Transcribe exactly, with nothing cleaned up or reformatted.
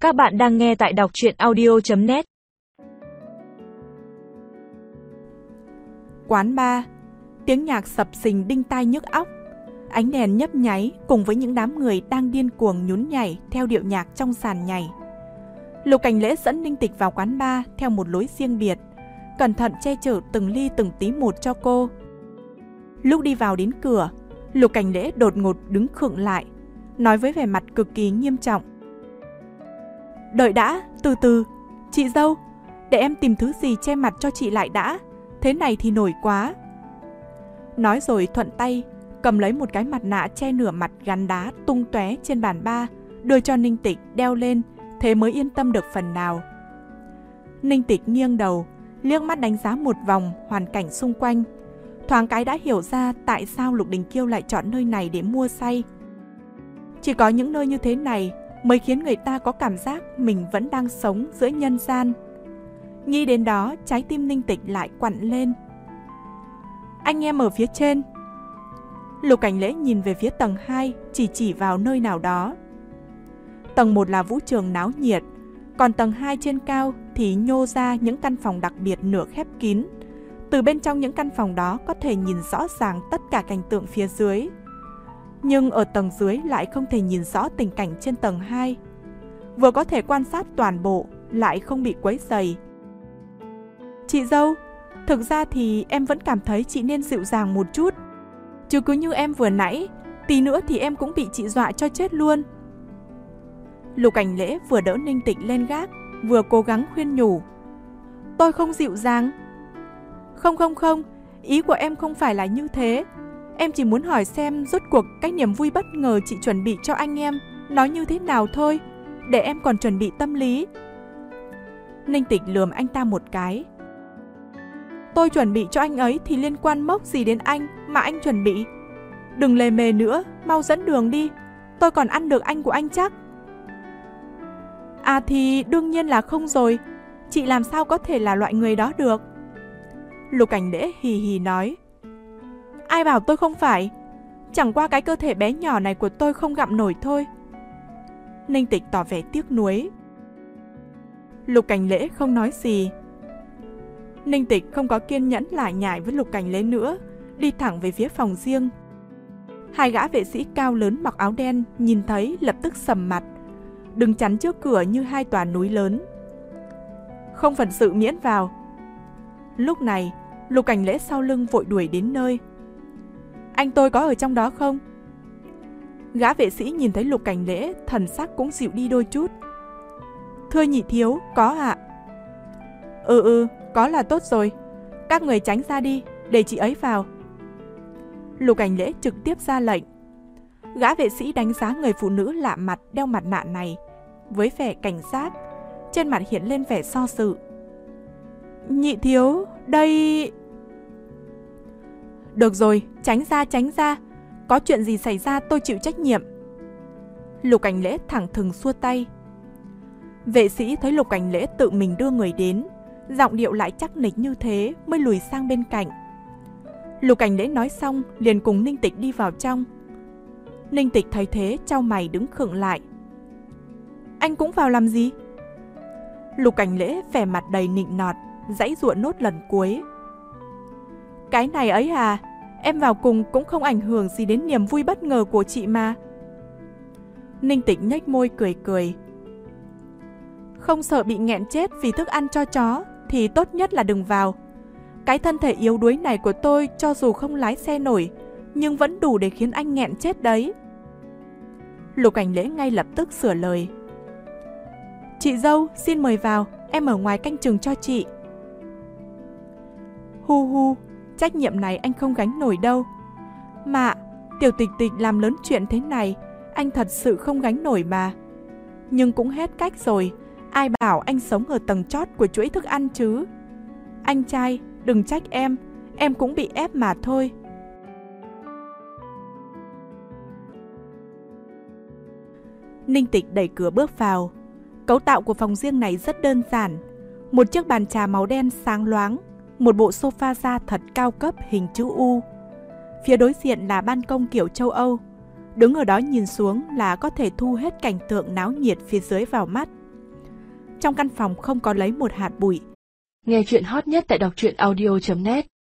Các bạn đang nghe tại đọc truyện audio chấm net. Quán bar, tiếng nhạc sập sình đinh tai nhức óc, ánh đèn nhấp nháy cùng với những đám người đang điên cuồng nhún nhảy theo điệu nhạc trong sàn nhảy. Lục Cảnh Lễ dẫn Ninh Tịch vào quán bar theo một lối riêng biệt, cẩn thận che chở từng ly từng tí một cho cô. Lúc đi vào đến cửa, Lục Cảnh Lễ đột ngột đứng khựng lại, nói với vẻ mặt cực kỳ nghiêm trọng: "Đợi đã, từ từ, chị dâu, để em tìm thứ gì che mặt cho chị lại đã, thế này thì nổi quá." Nói rồi thuận tay cầm lấy một cái mặt nạ che nửa mặt gắn đá tung tóe trên bàn bar, đưa cho Ninh Tịch đeo lên, thế mới yên tâm được phần nào. Ninh Tịch nghiêng đầu, liếc mắt đánh giá một vòng hoàn cảnh xung quanh, thoáng cái đã hiểu ra tại sao Lục Đình Kiêu lại chọn nơi này để mua say. Chỉ có những nơi như thế này mới khiến người ta có cảm giác mình vẫn đang sống giữa nhân gian. Nghĩ đến đó, trái tim Ninh Tịch lại quặn lên. "Anh em ở phía trên." Lục Cảnh Lễ nhìn về phía tầng hai, chỉ chỉ vào nơi nào đó. Tầng một là vũ trường náo nhiệt, còn tầng hai trên cao thì nhô ra những căn phòng đặc biệt nửa khép kín. Từ bên trong những căn phòng đó có thể nhìn rõ ràng tất cả cảnh tượng phía dưới. Nhưng ở tầng dưới lại không thể nhìn rõ tình cảnh trên tầng hai. Vừa có thể quan sát toàn bộ, lại không bị quấy rầy. "Chị dâu, thực ra thì em vẫn cảm thấy chị nên dịu dàng một chút. Chứ cứ như em vừa nãy, tí nữa thì em cũng bị chị dọa cho chết luôn." Lục Cảnh Lễ vừa đỡ Ninh Tịch lên gác, vừa cố gắng khuyên nhủ: "Tôi không dịu dàng." Không không không, ý của em không phải là như thế. Em chỉ muốn hỏi xem rốt cuộc cái niềm vui bất ngờ chị chuẩn bị cho anh em nó như thế nào thôi, để em còn chuẩn bị tâm lý." Ninh Tịch lườm anh ta một cái. "Tôi chuẩn bị cho anh ấy thì liên quan mốc gì đến anh mà anh chuẩn bị? Đừng lề mề nữa, mau dẫn đường đi. Tôi còn ăn được anh của anh chắc." "À thì đương nhiên là không rồi. Chị làm sao có thể là loại người đó được?" Lục Cảnh Lễ hì hì nói. "Ai bảo tôi không phải? Chẳng qua cái cơ thể bé nhỏ này của tôi không gặm nổi thôi." Ninh Tịch tỏ vẻ tiếc nuối. Lục Cảnh Lễ không nói gì. Ninh Tịch không có kiên nhẫn lải nhải với Lục Cảnh Lễ nữa, đi thẳng về phía phòng riêng. Hai gã vệ sĩ cao lớn mặc áo đen nhìn thấy lập tức sầm mặt, đứng chắn trước cửa như hai tòa núi lớn. "Không phận sự miễn vào." Lúc này, Lục Cảnh Lễ sau lưng vội đuổi đến nơi. "Anh tôi có ở trong đó không?" Gã vệ sĩ nhìn thấy Lục Cảnh Lễ, thần sắc cũng dịu đi đôi chút. "Thưa nhị thiếu, có ạ." "Ừ ừ, có là tốt rồi. Các người tránh ra đi, để chị ấy vào." Lục Cảnh Lễ trực tiếp ra lệnh. Gã vệ sĩ đánh giá người phụ nữ lạ mặt đeo mặt nạ này với vẻ cảnh giác, trên mặt hiện lên vẻ do dự. "Nhị thiếu, đây..." "Được rồi, tránh ra tránh ra. Có chuyện gì xảy ra tôi chịu trách nhiệm." Lục Cảnh Lễ thẳng thừng xua tay. Vệ sĩ thấy Lục Cảnh Lễ tự mình đưa người đến, giọng điệu lại chắc nịch như thế mới lùi sang bên cạnh. Lục Cảnh Lễ nói xong liền cùng Ninh Tịch đi vào trong. Ninh Tịch thấy thế chau mày đứng khựng lại. "Anh cũng vào làm gì?" Lục Cảnh Lễ vẻ mặt đầy nịnh nọt, giãy giụa nốt lần cuối. "Cái này ấy à, em vào cùng cũng không ảnh hưởng gì đến niềm vui bất ngờ của chị mà." Ninh Tịch nhếch môi cười cười. "Không sợ bị nghẹn chết vì thức ăn cho chó thì tốt nhất là đừng vào. Cái thân thể yếu đuối này của tôi cho dù không lái xe nổi, nhưng vẫn đủ để khiến anh nghẹn chết đấy." Lục Cảnh Lễ ngay lập tức sửa lời. "Chị dâu, xin mời vào, em ở ngoài canh chừng cho chị." "Hu hu, trách nhiệm này anh không gánh nổi đâu. Mà, Tiểu Tịch Tịch làm lớn chuyện thế này, anh thật sự không gánh nổi mà. Nhưng cũng hết cách rồi, ai bảo anh sống ở tầng chót của chuỗi thức ăn chứ. Anh trai, đừng trách em, em cũng bị ép mà thôi." Ninh Tịch đẩy cửa bước vào. Cấu tạo của phòng riêng này rất đơn giản. Một chiếc bàn trà màu đen sáng loáng, một bộ sofa da thật cao cấp hình chữ U. Phía đối diện là ban công kiểu châu Âu. Đứng ở đó nhìn xuống là có thể thu hết cảnh tượng náo nhiệt phía dưới vào mắt. Trong căn phòng không có lấy một hạt bụi. Nghe chuyện hot nhất tại đọc truyện audio chấm net.